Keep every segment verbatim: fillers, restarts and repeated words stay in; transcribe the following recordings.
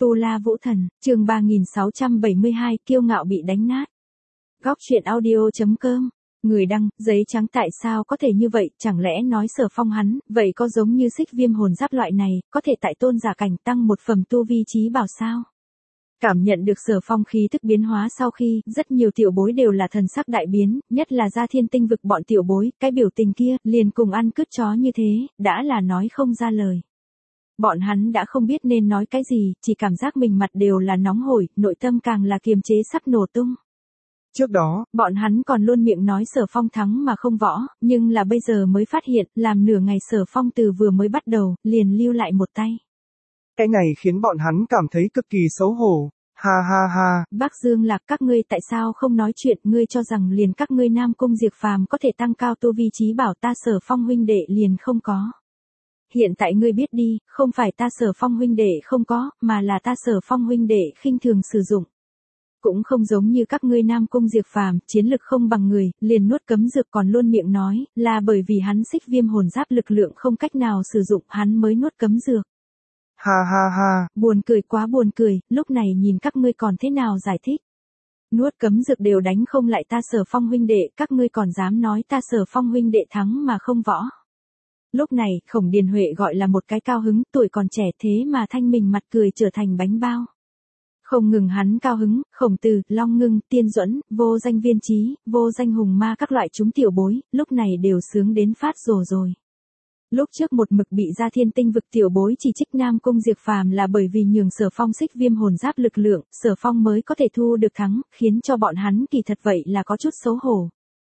Tu La Vũ Thần, chương ba nghìn sáu trăm bảy mươi hai, kiêu ngạo bị đánh nát. Góc truyện audio.com. Người đăng, giấy trắng tại sao có thể như vậy, chẳng lẽ nói Sở Phong hắn, vậy có giống như xích viêm hồn giáp loại này, có thể tại tôn giả cảnh tăng một phẩm tu vi trí bảo sao? Cảm nhận được Sở Phong khí tức biến hóa sau khi, rất nhiều tiểu bối đều là thần sắc đại biến, nhất là Gia Thiên Tinh vực bọn tiểu bối, cái biểu tình kia, liền cùng ăn cứt chó như thế, đã là nói không ra lời. Bọn hắn đã không biết nên nói cái gì, chỉ cảm giác mình mặt đều là nóng hổi, nội tâm càng là kiềm chế sắp nổ tung. Trước đó, bọn hắn còn luôn miệng nói Sở Phong thắng mà không võ, nhưng là bây giờ mới phát hiện, làm nửa ngày Sở Phong từ vừa mới bắt đầu, liền lưu lại một tay. Cái này khiến bọn hắn cảm thấy cực kỳ xấu hổ. Ha ha ha. Bắc Dương Lạc, các ngươi tại sao không nói chuyện, ngươi cho rằng liền các ngươi Nam Cung Diệp Phàm có thể tăng cao tu vi trí bảo, ta Sở Phong huynh đệ liền không có. Hiện tại ngươi biết đi, không phải ta Sở Phong huynh đệ không có, mà là ta Sở Phong huynh đệ khinh thường sử dụng. Cũng không giống như các ngươi Nam Cung Diệp Phàm, chiến lực không bằng người, liền nuốt cấm dược còn luôn miệng nói, là bởi vì hắn xích viêm hồn giáp lực lượng không cách nào sử dụng, hắn mới nuốt cấm dược. Ha ha ha. Buồn cười quá buồn cười, lúc này nhìn các ngươi còn thế nào giải thích. Nuốt cấm dược đều đánh không lại ta Sở Phong huynh đệ, các ngươi còn dám nói ta Sở Phong huynh đệ thắng mà không võ. Lúc này, Khổng Điền Huệ gọi là một cái cao hứng, tuổi còn trẻ thế mà thanh mình mặt cười trở thành bánh bao. Không ngừng hắn cao hứng, Khổng Tử, Long Ngưng, Tiên Duẫn, Vô Danh Viên Chí, Vô Danh Hùng Ma các loại chúng tiểu bối, lúc này đều sướng đến phát rồ rồi. Lúc trước một mực bị Gia Thiên Tinh vực tiểu bối chỉ trích Nam Cung Diệp Phàm là bởi vì nhường Sở Phong xích viêm hồn giáp lực lượng, Sở Phong mới có thể thu được thắng, khiến cho bọn hắn kỳ thật vậy là có chút xấu hổ.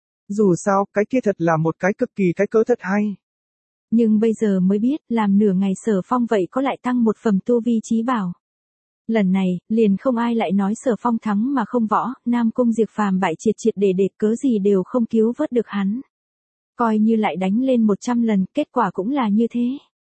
Dù sao, cái kia thật là một cái cực kỳ cái cớ thật hay. Nhưng bây giờ mới biết, làm nửa ngày Sở Phong vậy có lại tăng một phẩm tu vi trí bảo. Lần này, liền không ai lại nói Sở Phong thắng mà không võ, Nam Cung Diệp Phàm bại triệt triệt để để, cớ gì đều không cứu vớt được hắn. Coi như lại đánh lên một trăm lần, kết quả cũng là như thế.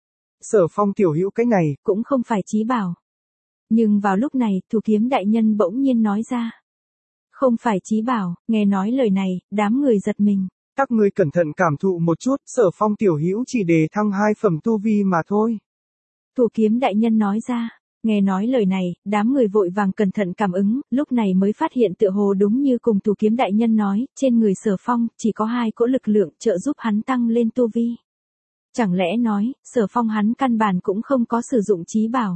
Sở Phong tiểu hữu cái này, cũng không phải trí bảo. Nhưng vào lúc này, Thủ Kiếm đại nhân bỗng nhiên nói ra. Không phải trí bảo, nghe nói lời này, đám người giật mình. Các ngươi cẩn thận cảm thụ một chút, Sở Phong tiểu hữu chỉ đề thăng hai phẩm tu vi mà thôi. Thủ Kiếm đại nhân nói ra. Nghe nói lời này, đám người vội vàng cẩn thận cảm ứng, lúc này mới phát hiện tựa hồ đúng như cùng Thủ Kiếm đại nhân nói, trên người Sở Phong chỉ có hai cỗ lực lượng trợ giúp hắn tăng lên tu vi. Chẳng lẽ nói, Sở Phong hắn căn bản cũng không có sử dụng trí bảo,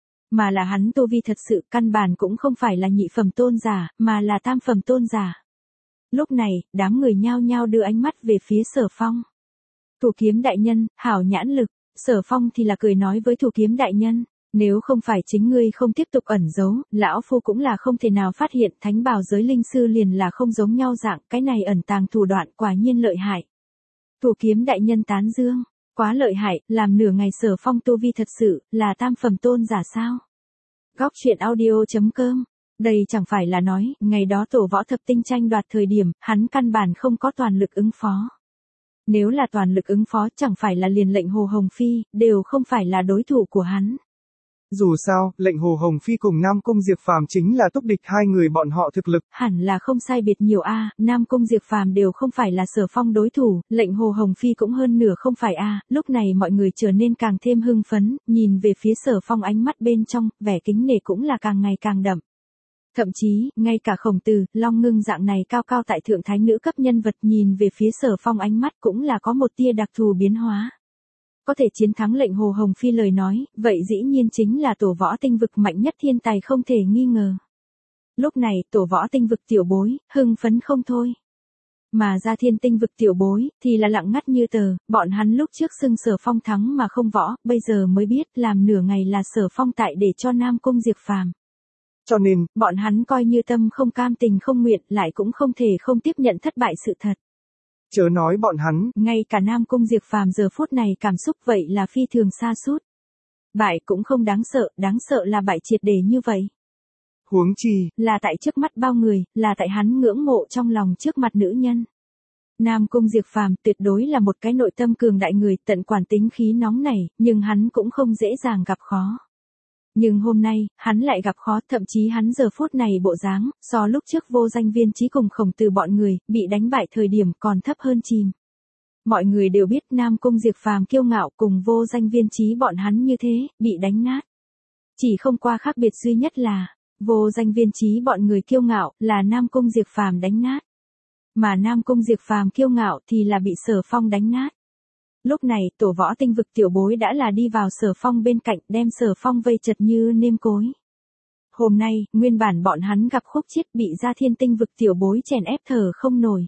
mà là hắn tu vi thật sự căn bản cũng không phải là nhị phẩm tôn giả, mà là tam phẩm tôn giả. Lúc này, đám người nhao nhao đưa ánh mắt về phía Sở Phong. Thủ Kiếm đại nhân, hảo nhãn lực, Sở Phong thì là cười nói với Thủ Kiếm đại nhân. Nếu không phải chính ngươi không tiếp tục ẩn giấu, lão phu cũng là không thể nào phát hiện thánh bào giới linh sư liền là không giống nhau dạng, cái này ẩn tàng thủ đoạn quả nhiên lợi hại. Thủ Kiếm đại nhân tán dương, quá lợi hại, làm nửa ngày Sở Phong tu vi thật sự, là tam phẩm tôn giả sao? Góc truyện audio.com. Đây chẳng phải là nói, ngày đó tổ võ thập tinh tranh đoạt thời điểm, hắn căn bản không có toàn lực ứng phó. Nếu là toàn lực ứng phó chẳng phải là liền lệnh Hồ Hồng Phi, đều không phải là đối thủ của hắn. Dù sao, lệnh Hồ Hồng Phi cùng Nam Cung Diệp Phàm chính là túc địch hai người bọn họ thực lực. Hẳn là không sai biệt nhiều a, Nam Cung Diệp Phàm đều không phải là Sở Phong đối thủ, lệnh Hồ Hồng Phi cũng hơn nửa không phải a, lúc này mọi người trở nên càng thêm hưng phấn, nhìn về phía Sở Phong ánh mắt bên trong, vẻ kính nể cũng là càng ngày càng đậm. Thậm chí, ngay cả Khổng Tử, Long Ngưng dạng này cao cao tại thượng thánh nữ cấp nhân vật nhìn về phía Sở Phong ánh mắt cũng là có một tia đặc thù biến hóa. Có thể chiến thắng lệnh Hồ Hồng Phi lời nói, vậy dĩ nhiên chính là tổ võ tinh vực mạnh nhất thiên tài không thể nghi ngờ. Lúc này, tổ võ tinh vực tiểu bối, hưng phấn không thôi. Mà Gia Thiên Tinh vực tiểu bối, thì là lặng ngắt như tờ, bọn hắn lúc trước xưng Sở Phong thắng mà không võ, bây giờ mới biết làm nửa ngày là Sở Phong tại để cho Nam Cung Diệp Phàm. Cho nên, bọn hắn coi như tâm không cam tình không nguyện, lại cũng không thể không tiếp nhận thất bại sự thật. Chớ nói bọn hắn, ngay cả Nam Cung Diệp Phàm giờ phút này cảm xúc vậy là phi thường sa sút. Bại cũng không đáng sợ, đáng sợ là bại triệt để như vậy. Huống chi, là tại trước mắt bao người, là tại hắn ngưỡng mộ trong lòng trước mặt nữ nhân. Nam Cung Diệp Phàm tuyệt đối là một cái nội tâm cường đại người, tận quản tính khí nóng nảy, nhưng hắn cũng không dễ dàng gặp khó. Nhưng hôm nay, hắn lại gặp khó, thậm chí hắn giờ phút này bộ dáng, so lúc trước Vô Danh Viên Chí cùng Khổng Tử bọn người, bị đánh bại thời điểm còn thấp hơn chìm. Mọi người đều biết Nam Cung Diệp Phàm kiêu ngạo cùng Vô Danh Viên Chí bọn hắn như thế, bị đánh nát. Chỉ không qua khác biệt duy nhất là, vô danh viên trí bọn người kiêu ngạo, là Nam Cung Diệp Phàm đánh nát. Mà Nam Cung Diệp Phàm kiêu ngạo thì là bị Sở Phong đánh nát. Lúc này, tổ võ tinh vực tiểu bối đã là đi vào Sở Phong bên cạnh, đem Sở Phong vây chật như nêm cối. Hôm nay, nguyên bản bọn hắn gặp khúc chiết bị Gia Thiên tinh vực tiểu bối chèn ép thở không nổi.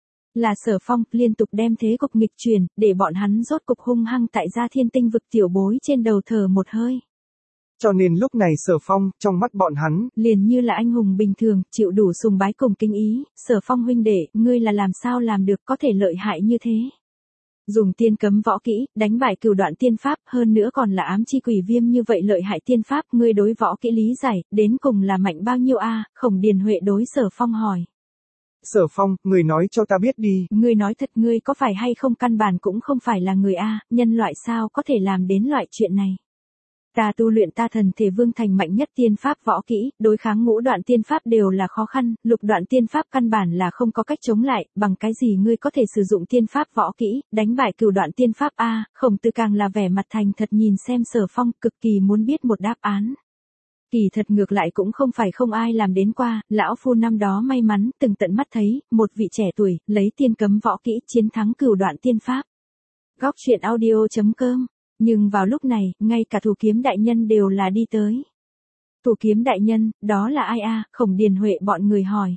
Là Sở Phong liên tục đem thế cục nghịch chuyển, để bọn hắn rốt cục hung hăng tại Gia Thiên tinh vực tiểu bối trên đầu thở một hơi. Cho nên lúc này Sở Phong, trong mắt bọn hắn, liền như là anh hùng bình thường, chịu đủ sùng bái cùng kinh ý. Sở Phong huynh đệ, ngươi là làm sao làm được có thể lợi hại như thế. Dùng tiên cấm võ kỹ, đánh bại cửu đoạn tiên pháp, hơn nữa còn là ám chi quỷ viêm như vậy lợi hại tiên pháp, ngươi đối võ kỹ lý giải, đến cùng là mạnh bao nhiêu a? Khổng Điền Huệ đối Sở Phong hỏi. Sở Phong, người nói cho ta biết đi. Ngươi nói thật, ngươi có phải hay không căn bản cũng không phải là người a, nhân loại sao có thể làm đến loại chuyện này. Ta tu luyện ta thần thể vương thành mạnh nhất tiên pháp võ kỹ, đối kháng ngũ đoạn tiên pháp đều là khó khăn, lục đoạn tiên pháp căn bản là không có cách chống lại, bằng cái gì ngươi có thể sử dụng tiên pháp võ kỹ, đánh bại cửu đoạn tiên pháp a? Khổng Tử càng là vẻ mặt thành thật nhìn xem Sở Phong, cực kỳ muốn biết một đáp án. Kỳ thật ngược lại cũng không phải không ai làm đến qua, lão phu năm đó may mắn từng tận mắt thấy, một vị trẻ tuổi, lấy tiên cấm võ kỹ chiến thắng cửu đoạn tiên pháp. Góc truyện audio chấm com. Nhưng vào lúc này, ngay cả thủ kiếm đại nhân đều là đi tới. Thủ kiếm đại nhân, đó là ai a? Khổng Điền Huệ bọn người hỏi.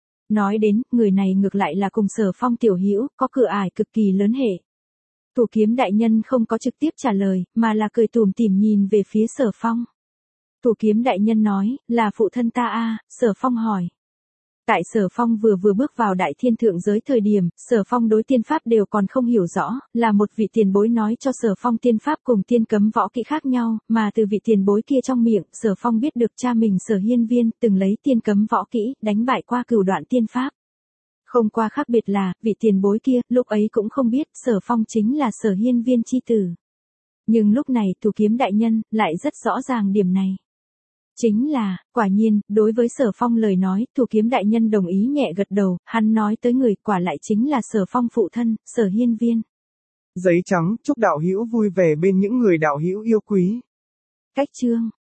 Nói đến, người này ngược lại là cùng Sở Phong tiểu hữu, có cửa ải cực kỳ lớn hệ. Thủ kiếm đại nhân không có trực tiếp trả lời, mà là cười tủm tỉm nhìn về phía Sở Phong. Thủ kiếm đại nhân nói, là phụ thân ta a? Sở Phong hỏi. Tại Sở Phong vừa vừa bước vào đại thiên thượng giới thời điểm, Sở Phong đối tiên pháp đều còn không hiểu rõ, là một vị tiền bối nói cho Sở Phong tiên pháp cùng tiên cấm võ kỹ khác nhau, mà từ vị tiền bối kia trong miệng, Sở Phong biết được cha mình Sở Hiên Viên từng lấy tiên cấm võ kỹ, đánh bại qua cửu đoạn tiên pháp. Không qua khác biệt là, vị tiền bối kia, lúc ấy cũng không biết, Sở Phong chính là Sở Hiên Viên chi tử. Nhưng lúc này, thủ kiếm đại nhân, lại rất rõ ràng điểm này. Chính là, quả nhiên, đối với Sở Phong lời nói, thủ kiếm đại nhân đồng ý nhẹ gật đầu, hắn nói tới người, quả lại chính là Sở Phong phụ thân, Sở Hiên Viên. Giấy trắng, chúc đạo hữu vui vẻ bên những người đạo hữu yêu quý. Cách chương